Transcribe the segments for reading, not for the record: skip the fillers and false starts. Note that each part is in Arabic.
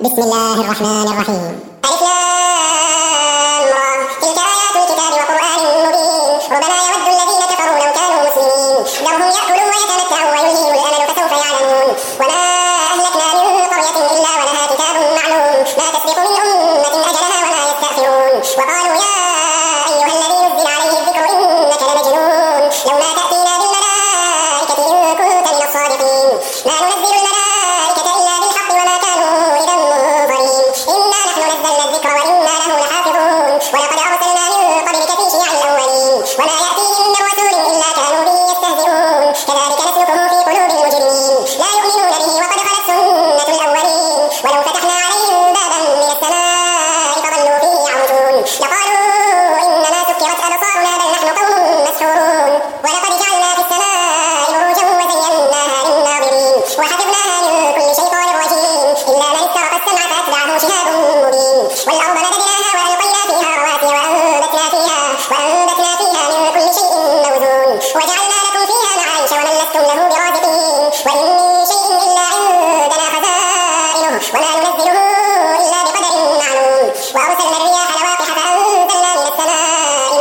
بسم الله الرحمن الرحيم. ألف لام را تلك آيات الكتاب وقرآن مبين ربما يود الذين كفروا لو كانوا مسلمين ذرهم يأكلوا ويتمتعوا ويلههم الأمل فسوف يعلمون وما أهلكنا من قرية إلا ولها كتاب معلوم ما تسبق من أمة أجلها وما يستأخرون وقالوا يا أيها الذي نزل عليه الذكر إنك لمجنون لو ما تأتينا بالملائكة إن كنت من الصادقين ما ننزل الملائكة إلا بالحق وما كانوا إذا منظرين إنا نحن نزلنا الذكر وإنا له لحافظون ولقد أرسلنا من قبلك في شيع الأولين وما يأتيهم من رسول إلا كانوا به يستهزئون كذلك نسلكه في قلوب المجرمين لا يؤمنون به وقد خلت سنة الأولين ولو فتحنا عليهم بابا من السماء فظلوا فيه يعرجون لقالوا إنما سكرت أبصارنا بل نحن قوم مسحورون ولقد جعلنا في السماء بروجا وزيناها للناظرين وحفظناها من كل شيطان رجيم إلا من استرق السمع فأتبعه شهاب مبين والأرض مددناها وألقينا فيها رواسي وأنبتنا فيها من كل شيء موزون وجعلنا لكم فيها معايش ومن لستم له برازقين وإن من شيء إلا عندنا خزائنه وما ننزله إلا بقدر معلوم وأرسلنا الرياح لواقح فأنزلنا من السماء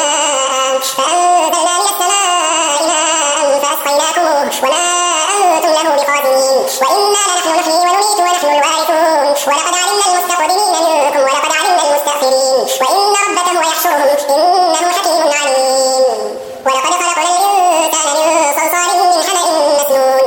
ماء فأسقيناكموه وما أنتم له بقادرين وإنا لنحن نحيي ونميت ونحن الوارثون ولقد علمنا المستقدمين منكم ولقد علمنا المستأخرين وإن ربك هو يحشرهم إنه حكيم عليم ولقد خلقنا الإنسان من صلصال من حمأ مسنون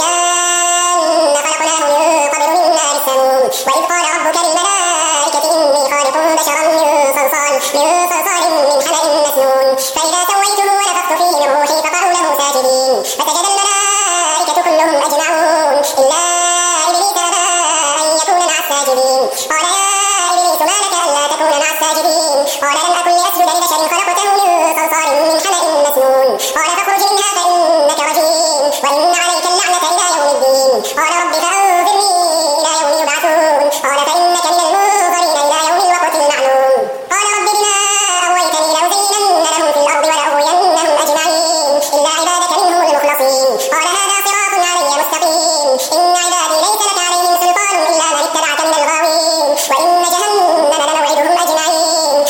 والجان خلقناه من قبل من نار السموم وإذ قال ربك للملائكة إني خالق بشرا من صلصال من حمأ مسنون فإذا سويته ونفخت فيه من روحي فقعوا له ساجدين فسجد الملائكة كلهم أجمعون إلا إبليس أبى أن يكون مع الساجدين قال يا إبليس ما لك ألا تكون مع الساجدين قال لم أكن لأسجد لبشر خلقته من صلصال من حمأ مسنون قال فاخرج منها فإنك رجيم وإن عليك اللعنة إلى يوم الدين قال رب فأنظرني إلى يوم يبعثون قال فإنك من المنظرين إلى يوم الوقت المعلوم قال رب بما أغويتني لأزينن لهم في الأرض ولأغوينهم أجمعين إلا عبادك منهم المخلصين قال هذا صراط علي مستقيم إن عبادي ليس لك عليهم سلطان إلا من اتبعك من الغاوين وإن جهنم لموعدهم أجمعين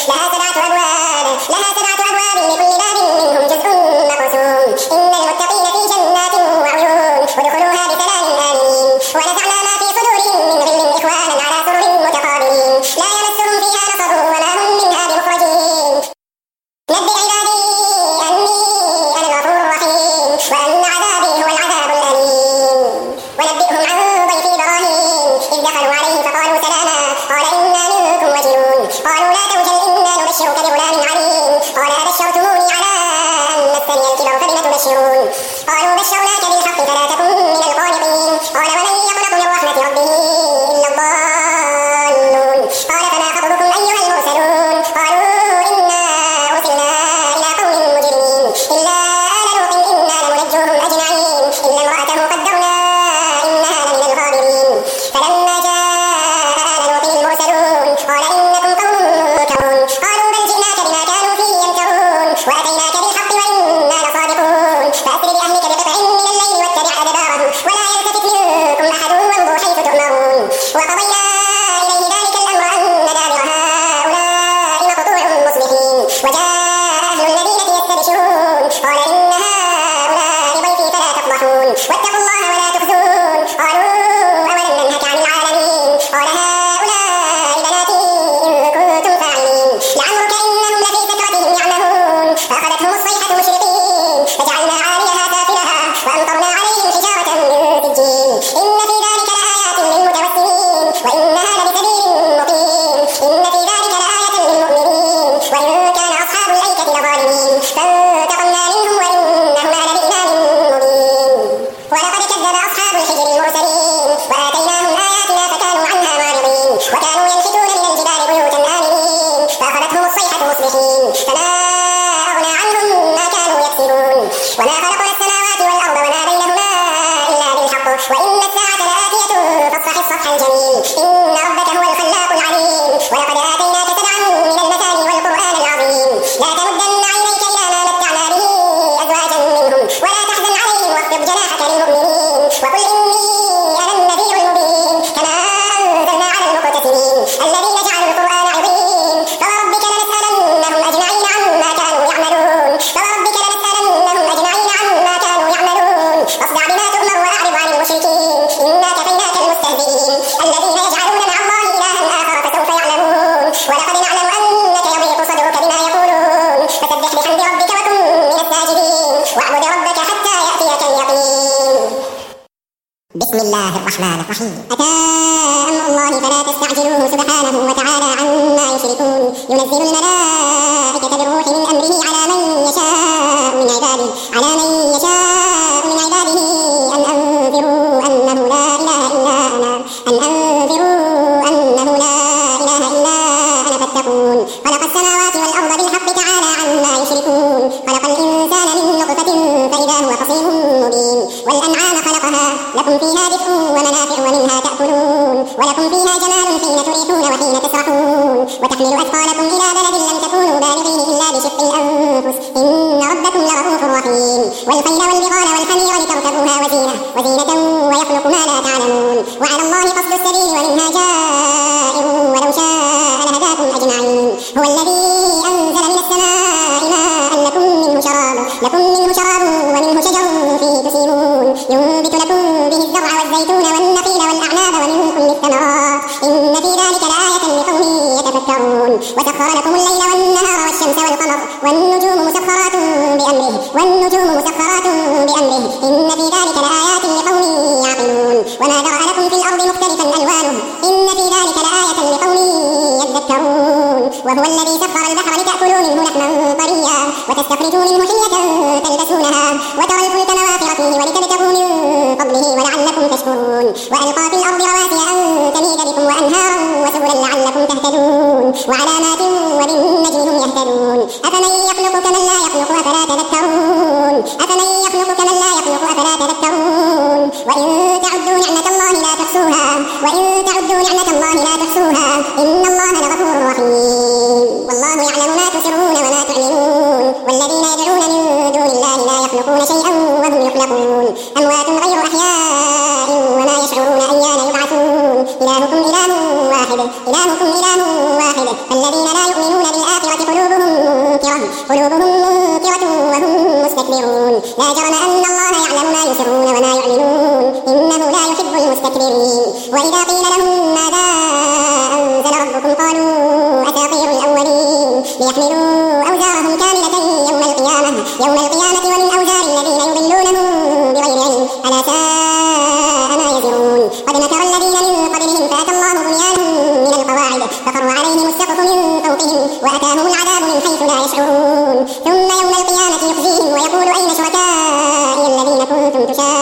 لها سبعة أبواب لكل باب منهم جزء مقسوم إن المتقين في جنات وعيون ادخلوها بسلام آمنين ونزعنا ما في صدورهم من غل إخوانا على سرر متقابلين لا يمسهم فيها نصب وما هم منها بمخرجين نبئ عبادي أني أنا الغفور الرحيم وأن عذابي هو العذاب الأليم ونبئهم عن ضيف إبراهيم إذ دخلوا عليه فقالوا سلاما قال إنا منكم وجلون قالوا لا توجل إنا نبشرك بغلام عليم قال أبشرتموني على أن مسني الكبر فبم تبشرون قالوا بشرناك بالحق فلا تكن من القانطين قال ومن يقنط من رحمة ربه إلا الضالون قال فما خطبكم أيها المرسلون قالوا إنا أرسلنا إلى قوم مجرمين إلا آل لوط إنا لمنجوهم أجمعين إلا امرأته قدرنا إنها لمن الغابرين فلما جاء آل لوط المرسلون قال إنكم قوم منكرون قالوا بل جئناك بما كانوا فيه يمترون وأتيناك بالحق وإنا لصادقون فأسر بأهلك بقطع من الليل واتبع أدبارهم ولا يلتفت منكم أحد وامضوا حيث تؤمرون وقضينا إليه ذلك الأمر أن دابر هؤلاء مقطوع مصبحين وجاء أهل المدينة يستبشرون قال إن هؤلاء ضيفي فلا تفضحون واتقوا الله ولا تخزون قالوا أولم ننهك عن العالمين قال هؤلاء بناتي إن كنتم فاعلين لعمرك إنهم لفي سكرتهم يعمهون فأخذتهم الصيحة مشرقين فجعلنا عاليها سافلها وأمطرنا عليهم حجارة من سجيل إن في ذلك لآيات للمتوسمين الله الرحمن الرحيم. أتى أمر الله فلا تستعجلوه سبحانه وتعالى عما يشركون. ينزل الملائكة بالروح من أمره على من يشاء من عباده أن أنذروا أنه لا إله إلا أنا فاتقون. خلق السماوات والأرض بالحق تعالى عما يشركون. خلق الإنسان من نطفة فإذا هو خصيم مبين. والأنعام خلقها لكم فيها دفء ومنافع ومنها تأكلون. ولكم فيها جمال حين تريحون وحين تسرحون. وتحمل أثقالكم إلى بلد لم تكونوا بالغيه إلا بشق الأنفس إن ربكم لرؤوف رحيم. والخيل والبغال والحمير لتركبوها وزينة ويخلق ما لا تعلمون. وعلى الله قصد السبيل ومنها جائر ولو شاء لهداكم أجمعين. هو الذي أنزل من السماء ماء لكم منه شراب ومنه شجر فيه تسيمون. ينبت لكم به الزرع والزيتون والنخيل والأعناب ومن كل الثمرات إن في ذلك لآية لقوم يتفكرون. وسخر لكم الليل والنهار والشمس والقمر والنجوم مسخرات بأمره إن في ذلك لآيات لقوم يعقلون. وما ذرأ لكم في الأرض مختلفا ألوانه إن في ذلك لآية لقوم يذكرون. وهو الذي سخر البحر لتأكلوا منه لحما طريا وتستخرجوا منه حلية تلبسونها وترى الفلك مواخر فيه ولتبتغوا من فضله ولعلكم تشكرون. وألقى في الأرض رواسي أن تميد بكم وأنهارا وسبلا لعلكم تهتدون. وعلامات وبالنجم هم يهتدون. أفمن يخلق كمن لا يخلق أفلا تذكرون. وإن تعدوا نعمة الله لا تحصوها إن الله لغفور رحيم. والله يعلم ما تسرون وما تعلنون. والذين يدعون من دون الله لا يخلقون شيئا وهم يخلقون. أموات غير أحياء وما يشعرون أيان يبعثون. إلهكم إله واحد فالذين لا يؤمنون بالآخرة قلوبهم منكرة وهم مستكبرون. لا جرم أن الله يعلم ما يسرون وما يعلنون إنه لا يحب المستكبرين. وإذا قيل لهم ماذا أنزل ربكم قالوا أساطير الأولين ليحملوا أوزارهم كاملة يوم القيامة ومن أوزار الذين يضلونهم بغير علم ألا ساء ما يزرون. قد مكر الذين من قبلهم فأتى الله بنيانهم من القواعد فخر عليهم السقف من فوقهم وأتاهم العذاب من حيث لا يشعرون. ثم يوم القيامة يخزيهم ويقول أين شركائي الذين كنتم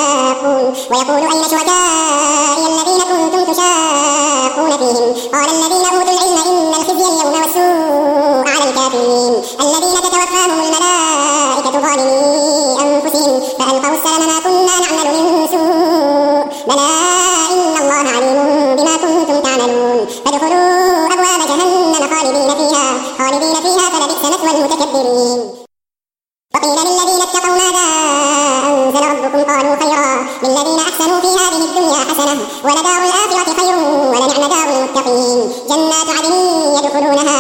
تشاقون فيهم قال الذين أوتوا العلم إن الخزي اليوم والسوء على الكافرين الذين تتوفاهم الملائكة ظالمي أنفسهم فألقوا السلم ما كنا نعمل من سوء بلى إن الله عليم بما كنتم تعملون. فادخلوا أبواب جهنم خالدين فيها فلبئس مثوى المتكبرين. وقيل للذين اتقوا ماذا أنزل ربكم قالوا خيرا للذين أحسنوا في هذه الدنيا حسنة ولدار الآخرة خير ولنعم دار المتقين. جنات عدن يدخلونها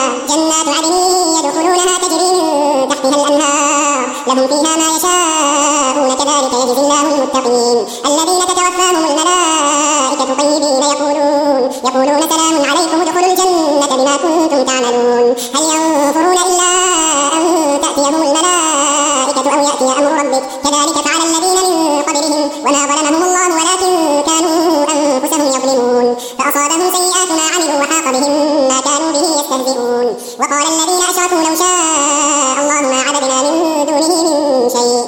تجري من تحتها الأنهار لهم فيها ما يشاءون كذلك يجزي الله المتقين. الذين تتوفاهم الملائكة طيبين يقولون سلام عليكم ادخلوا الجنة بما كنتم تعملون. هل ينظرون إلا أن تأتيهم الملائكة أو يأتي أمر ربك كذلك فعل الذين من قبلهم وما ظلمهم الله ولكن كانوا أنفسهم يظلمون. فأصابهم سيئات ما عملوا وحاق بهم ما كانوا به يستهزئون. وقال الذين أشركوا لو شاء الله ما عبدنا من دونه من شيء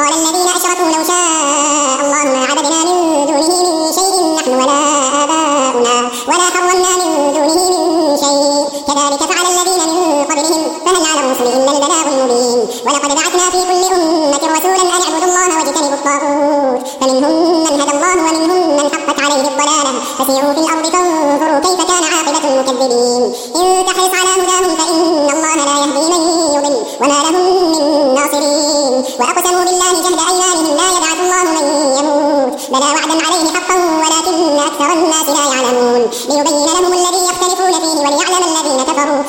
نحن ولا آباؤنا ولا حرمنا من دونه من شيء كذلك فعل الذين من قبلهم فهل على الرسل إلا البلاغ المبين. ولقد بعثنا في كل أمة رسولا أن اعبدوا الله واجتنبوا الطاغوت فمنهم من هدى الله ومنهم من حقت عليه الضلالة فسيروا في الأرض فانظروا كيف كان عاقبة المكذبين. إن تحرص على هداهم فإن الله لا يهدي من يضل وما لهم من ناصرين. وأقسموا بالله جهد أيمانهم لا يبعث الله من يموت بلى وعدا عليه حقا ولكن أكثر الناس لا يعلمون. ليبين لهم الذي يختلفون فيه وليعلم الذين كفروا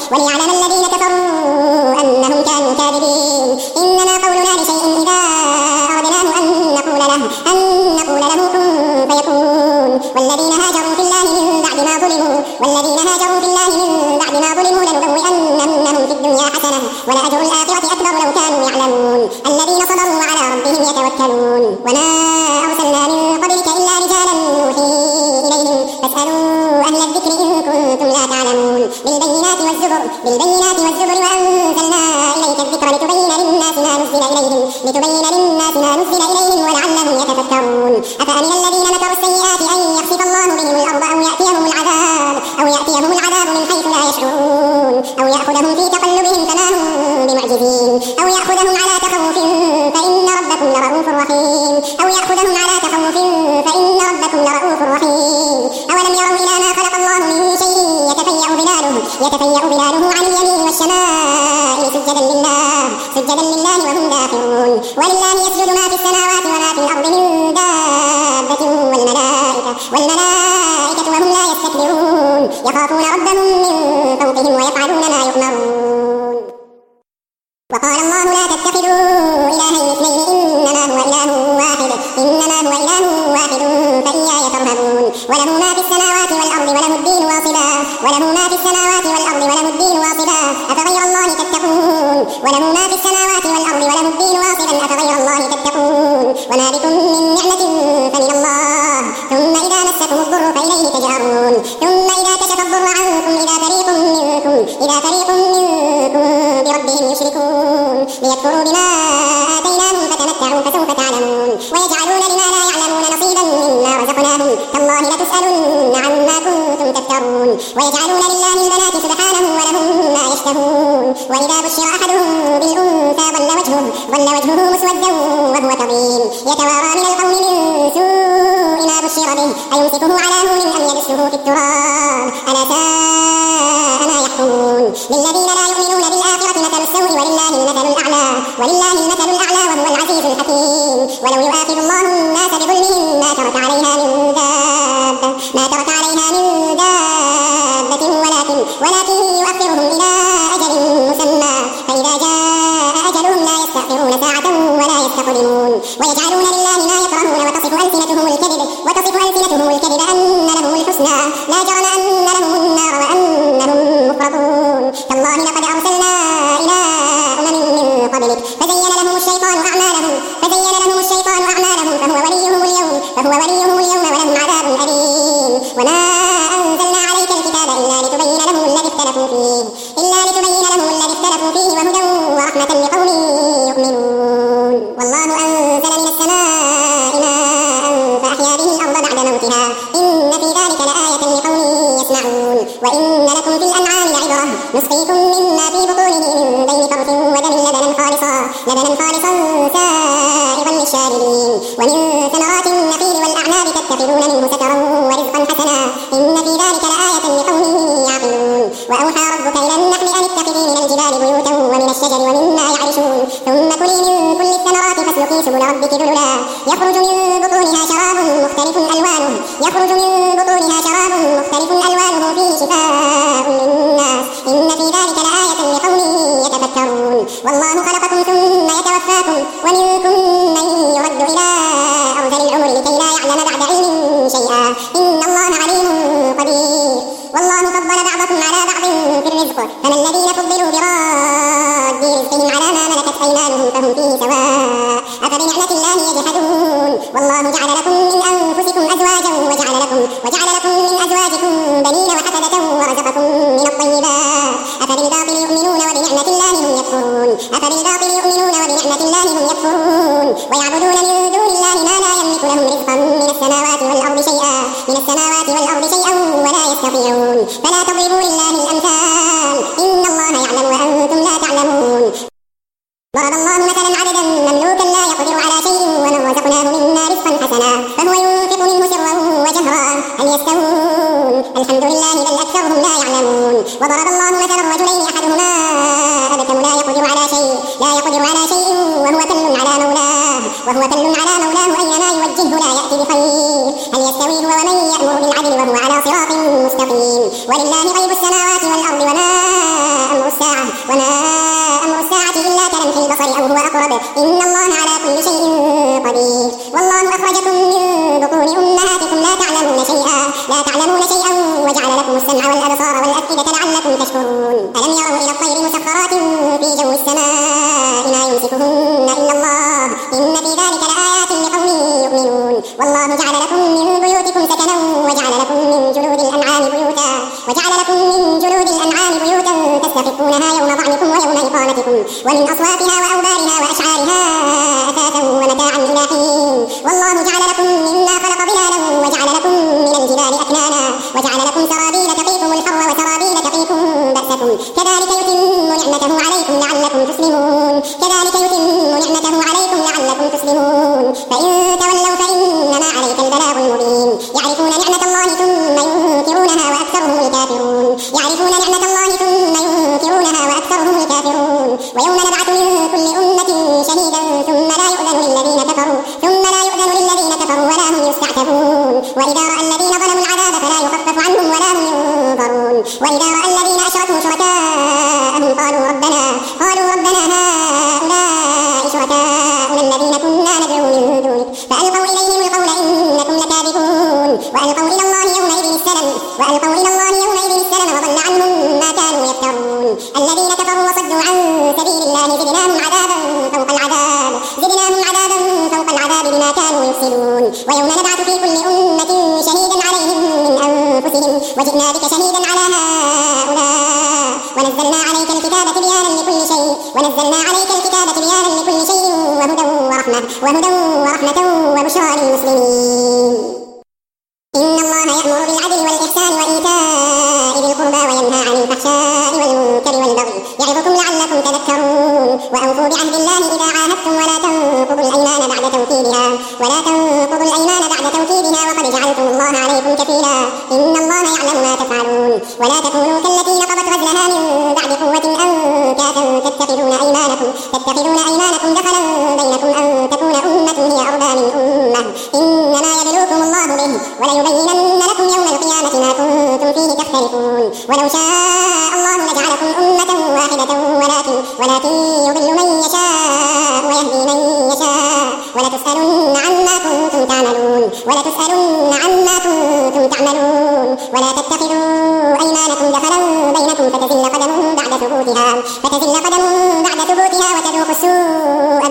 أنهم كانوا كاذبين. إنما قولنا لشيء إذا أردناه أن نقول له كن فيكون. والذين هاجروا في الله من بعد ما ظلموا لنبوئنهم في الدنيا حسنة ولأجر الآخرة أكبر لو كانوا يعلمون. الذين صبروا وعلى ربهم يتوكلون. وما أرسلنا من قبلك إلا رجالا نوحي فاسألوا أهل الذكر إن كنتم لا تعلمون بالبينات والزبر وأنزلنا إليك الذكر لتبين للناس ما نزل إليهم ولعلهم يتفكرون أفأمن الذين مكروا السيئات أن يخسف الله بهم الأرض أو يأتيهم العذاب من حيث لا يشعرون أو يأخذهم في تقلبهم فما هم بمعجزين أو يأخذهم على تخوف فإن ربكم لرؤوف رحيم أولم يروا إلى ما خلق الله من شيء يتفيأ ظلاله عن اليمين والشمائل سجدا لله وهم داخرون ولله يسجد ما في السماوات وما في الأرض من دابة والملائكة وهم لا يستكبرون يخافون ربهم من فوقهم ويفعلون ما يؤمرون وقال الله لا تتخذوا إلهين اثنين إنما هو إله واحد فإياي فارهبون وله ما في السماوات والأرض وله الدين واصبا أفغير الله تتقون وما بكم من نعمة فمن الله ثم إذا مسكم الضر فإليه تجأرون ثم إذا كشف الضر عنكم إذا فريق منكم بربهم يشركون ليكفروا بما آتيناهم فتمتعوا فسوف تعلمون ويجعلون لما لا يعلمون نصيبا مما رزقناهم تالله لتسألن عما كنتم تفترون ويجعلون لله البنات سبحانه ولهم ما يشتهون وإذا بشر أحدهم بالأنثى ظل وجهه مسودا وهو كظيم يتوارى من القوم من سوء ما بشر به أيمسكه على هون أم يدسه في التراب ألا ساء ما يحكمون للذين لا يؤمنون بالآخرة مثل السوء ولله المثل الأعلى وهو العزيز الحكيم ولو يؤاخذ الله الناس بظلمهم ما ترك عليها من دابة ولكن يؤخرهم إلى أجل مسمى فإذا جاء أجلهم لا يستأخرون ساعة ولا يستقدمون ويجعلون لله ما يكرهون وتصف ألسنتهم الكذب أن لهم الحسنى لا جرم أن لهم النار وأنهم مفرطون تالله لقد أرسلنا إلى أمم من قبلك فزين لهم الشيطان أعمالهم فهو وليهم اليوم ولهم عذاب أليم وما أنزلنا عليك الكتاب إلا لتبين لهم الذي اختلفوا فيه وهدى ورحمة لقوم يؤمنون والله أنزل من السماء ماء فأحيا به الأرض بعد موتها إن في ذلك لآية لقوم يسمعون وإن لكم في الأنعام لعبرة نسقيكم مما في بطونه من بين فرث ودم لبنا خالصا سائغا للشاربين ومن ثمرات النخيل والأعناب تتخذون منه سكرا ورزقا حسنا إن في ذلك لآية لقوم يعقلون وأوحى ربك إلى النحل أن اتخذي من الجبال بيوتا ومن الشجر ومما يعرشون ثم كلي من كل الثمرات فاسلكي سبل ربك ذللا يخرج من بطونها شراب مختلف ألوانه فيه شفاء للناس إن في ذلك لآية لقوم يتفكرون والله خلقكم ثم يتوفاكم ومنكم من يرد إلى أرذل العمر لكي لا يعلم بعد علم شيئا إن الله عليم قدير والله فضل بعضكم على بعض في الرزق فما الذين فضلوا براد رزقهم على ما ملكت أيمانهم فهم فيه سواء أفبنعمة الله يجحدون والله جعل لكم من أنفسكم أزواجا وجعل لكم من أزواجكم بنين وحفدة ورزقكم من الطيبات أفبالباطل يؤمنون وبنعمة الله هم يكفرون ويعبدون من دون الله ما لا يملك لهم رزقا من السماوات والأرض شيئا ولا يستطيعون فلا تضربوا لله الأمثال إن الله يعلم وأنتم لا تعلمون ضرب الله مثلا عبدا مملوكا لا يقدر على شيء ومن رزقناه منا رزقا حسنا فهو ينفق منه سرا وجهرا هل يستوون الحمد لله بل أكثرهم لا يعلمون وضرب الله مثلا رجلين أحدهما أبكم لا يقدر على شيء وهو كل على مولاه أينما يوجهه لا يأتي بخير هل يستوي هو ومن يأمر بالعدل وهو على صراط مستقيم ولله غيب السماوات والأرض وما أمر الساعة إلا كلمح البصر أو هو أقرب إن الله على كل شيء قدير والله أخرجكم من بطون أمهاتكم لا تعلمون شيئا وجعل لكم السمع والأبصار والأفئدة لعلكم تشكرون ألم يروا إلى الطير مسخرات في جو السماء ما يمسكهن إلا الله إن في ذلك لآيات لقوم يؤمنون والله جعل لكم من بيوتكم سكنا وجعل لكم من جلود الأنعام بيوتا تستخفونها يوم ظعنكم ويوم إقامتكم ومن أصوافها وأوبارها وأشعارها أثاثا ومتاعا إلى حين والله جعل لكم مما خلق ظلالا وجعل لكم من الجبال أكنانا وجعل لكم سرابيل تقيكم الحر وسرابيل تقيكم بأسكم كذلك يتم نعمته عليكم لعلكم تسلمون فإن تولوا فإنما عليك البلاغ المبين يعرفون نعمة الله ثم ينكرونها وأكثرهم الكافرون ويوم نبعث من كل أمة شهيدا ثم لا يؤذن للذين كفروا ولا هم يستعتبون وإذا رأى الذين ظلموا العذاب فلا يخفف عنهم ولا هم ينظرون وإذا رأى الذين أشركوا شركاءهم قالوا ربنا هؤلاء شركاؤنا الذين كنا ندعو من دونك فألقوا إليهم القول إنكم لكاذبون وألقوا إلى الله يومئذ السلم وضل عنهم ما كانوا يفترون الذين كفروا وصدوا عن سبيل الله زدناهم عذابا فوق العذاب بما كانوا يفسدون ويوم نبعث في كل أمة شهيدا عليهم من أنفسهم وجئنا بك شهيدا على هؤلاء ونزلنا عليك الكتاب تبيانا لكل شيء وهدى ورحمة وبشرى للمسلمين إن الله يأمر بالعدل والإحسان وإيتاء ذي القربى وينهى عن الفحشاء والمنكر والبغي يعظكم لعلكم تذكرون وأوفوا بعهد الله إذا عاهدتم ولا تنقضوا الأيمان بعد توكيدها وقد جعلتم الله عليكم كفيلا إن الله يعلم ما تفعلون ولا تكونوا كالتي نقضت غزلها من بعد قوة أنكاثا تتخذون أيمانكم دخلا بينكم أن تكون أمة هي أربى من أمة إنما يبلوكم الله به وليبينن لكم يوم القيامة ما كنتم فيه تختلفون ولو شاء الله لجعلكم أمة واحدة ولكن يضل من يشاء ويهدي من يشاء ولتسألن عما كنتم تعملون ولا تتخذوا أيمانكم دخلا بينكم فتزل قدم بعد ثبوتها وتذوقوا السوء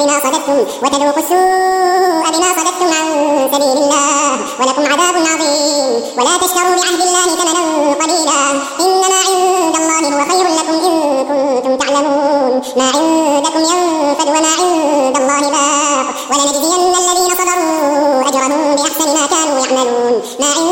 بما صددتم عن سبيل الله ولكم عذاب عظيم ولا تشتروا بعهد الله ثمنا قليلا إنما عند الله هو خير لكم إن كنتم تعلمون ما عندكم ينفد وما عند الله باق ولنجزين الذين صبروا أجرهم بأحسن ما كانوا يعملون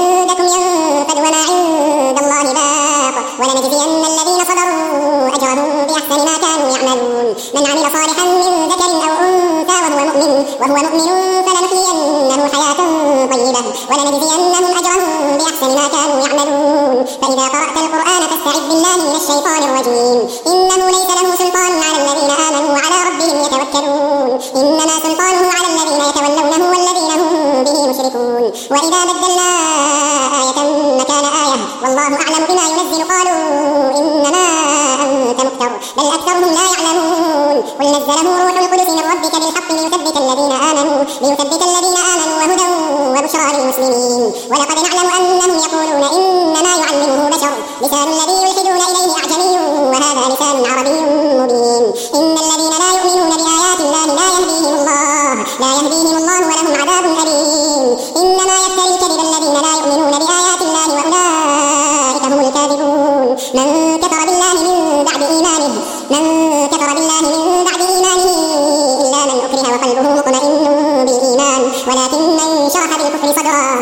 من عمل صالحا من ذكر أو أنثى وهو مؤمن فلنحيينه حياة طيبة ولنجزينهم أجرهم بأحسن ما كانوا يعملون فإذا قرأت القرآن فاستعذ بالله من الشيطان الرجيم إنه ليس له سلطان على الذين آمنوا وعلى ربهم يتوكلون إنما سلطانه على الذين يتولونه والذين هم به مشركون وإذا بدلنا آية مكان آية والله أعلم بما ينزل قالوا إنما أنت مفتر بل أكثرهم لا يعلمون قل نزله روح القدس من ربك بالحق ليثبت الذين آمنوا وهدى وبشرى للمسلمين ولقد نعلم أنهم يقولون إنما يعلمه بشر لسان الذي يلحدون إليه أعجمي وهذا لسان عربي مبين إن الذين لا يؤمنون بآيات الله لا يهديهم الله ولهم عذاب أليم إنما يفتري الكذب الذين لا يؤمنون بآيات الله وأولئك هم الكاذبون من كفر بالله من بعد إيمانه إلا من أكره وقلبه مطمئن بالإيمان ولكن من شرح بالكفر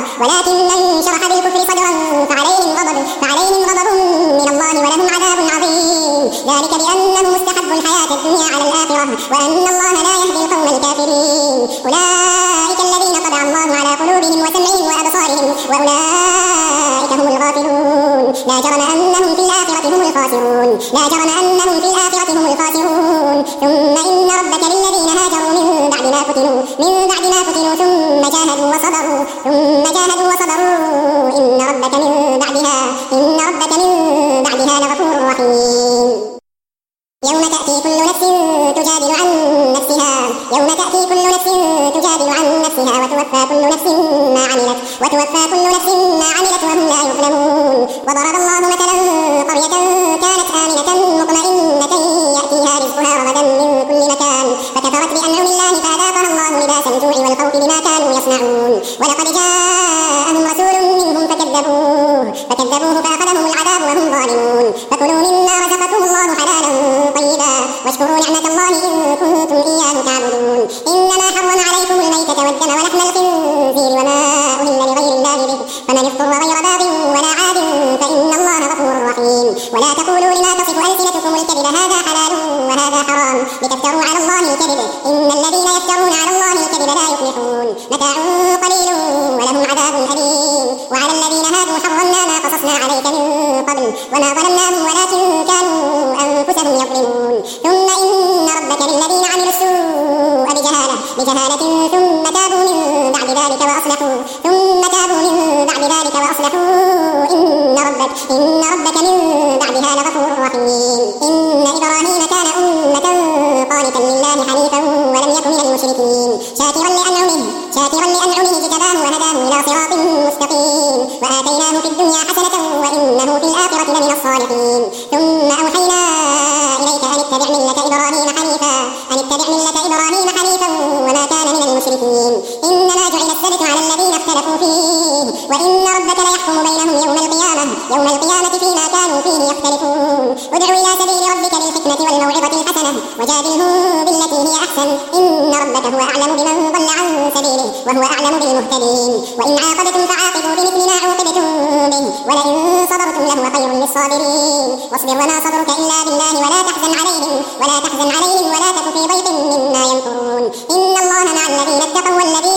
صدرا فعليهم غضب من الله ولهم عذاب عظيم ذلك بأنه مستحب الحياة الدنيا على الآخرة وأن الله لا يهدي القوم الكافرين أولئك الذين طبع الله على قلوبهم وسمعهم وأبصارهم وأولئك هم الغافلون لا جرم أنهم في الآخرة هم الخاسرون ثم إن ربك للذين هاجروا من بعد ما فتنوا ثم جاهدوا وصبروا إن ربك من بعدها لغفور رحيم يوم تأتي كل نفس تجادل عن نفسها وتوفى كل نفس ما عملت وهم لا يظلمون وضرب الله مثلا قرية كانت آمنة مطمئنة يأتيها رزقها رغدا من كل مكان فكفرت بأنعم الله فأذاقها الله لباس الجوع والخوف بما كانوا يصنعون ولقد جاءهم رسول منهم فكذبوه فأخذهم العذاب وهم ظالمون فكلوا مما رزقكم الله حلالا طيبا واشكروا نعمة الله إن كنتم إياه تعبدون إنما حرم عليكم الميتة والدم ولحم الخنزير وما أهل لغير الله به فمن اضطر غير باغ ولا عاد فإن الله غفور رحيم ولا تقولوا لما تصف ألسنتكم الكذب هذا حلال وهذا حرام لتفتروا على الله الكذب إن الذين يفترون على الله الكذب لا يفلحون متاع قليل ولهم عذاب أليم وعلى الذين هادوا حرمنا ما قصصنا عليك من قبل وما ظلمناهم ولكن كانوا أنفسهم يظلمون ثم إن ربك للذين عملوا السوء بجهالة ثم تابوا من بعد ذلك وأصلحوا إن ربك من بعدها لغفور رحيم إن إبراهيم كان أمة قانتا لله حنيفا ولم يكن من المشركين شاكرا لأنعمه اجتباه وهداه إلى صراط مستقيم وآتيناه في الدنيا حسنة وإنه في الآخرة لمن الصالحين ثم أوحينا إليك أن اتبع ملة إبراهيم حنيفا وما كان من المشركين إنما جعل السبت على الذين اختلفوا فيه وإن ربك ليحكم بينهم يوم القيامة فيما كانوا فيه يختلفون ادع إلى سبيل ربك بالحكمة والموعظة الحسنة وجادلهم بالتي هي أحسن إن ربك هو أعلم بمن ضل عن سبيله وهو أعلم بالمهتدين وإن عاقبتم فعاقبوا بمثل ما عوقبتم به ولئن صبرتم لهو خير للصابرين واصبر وما صبرك إلا بالله ولا تحزن عليهم ولا تك في ضيق مما يمكرون إن الله مع الذين اتقوا والذين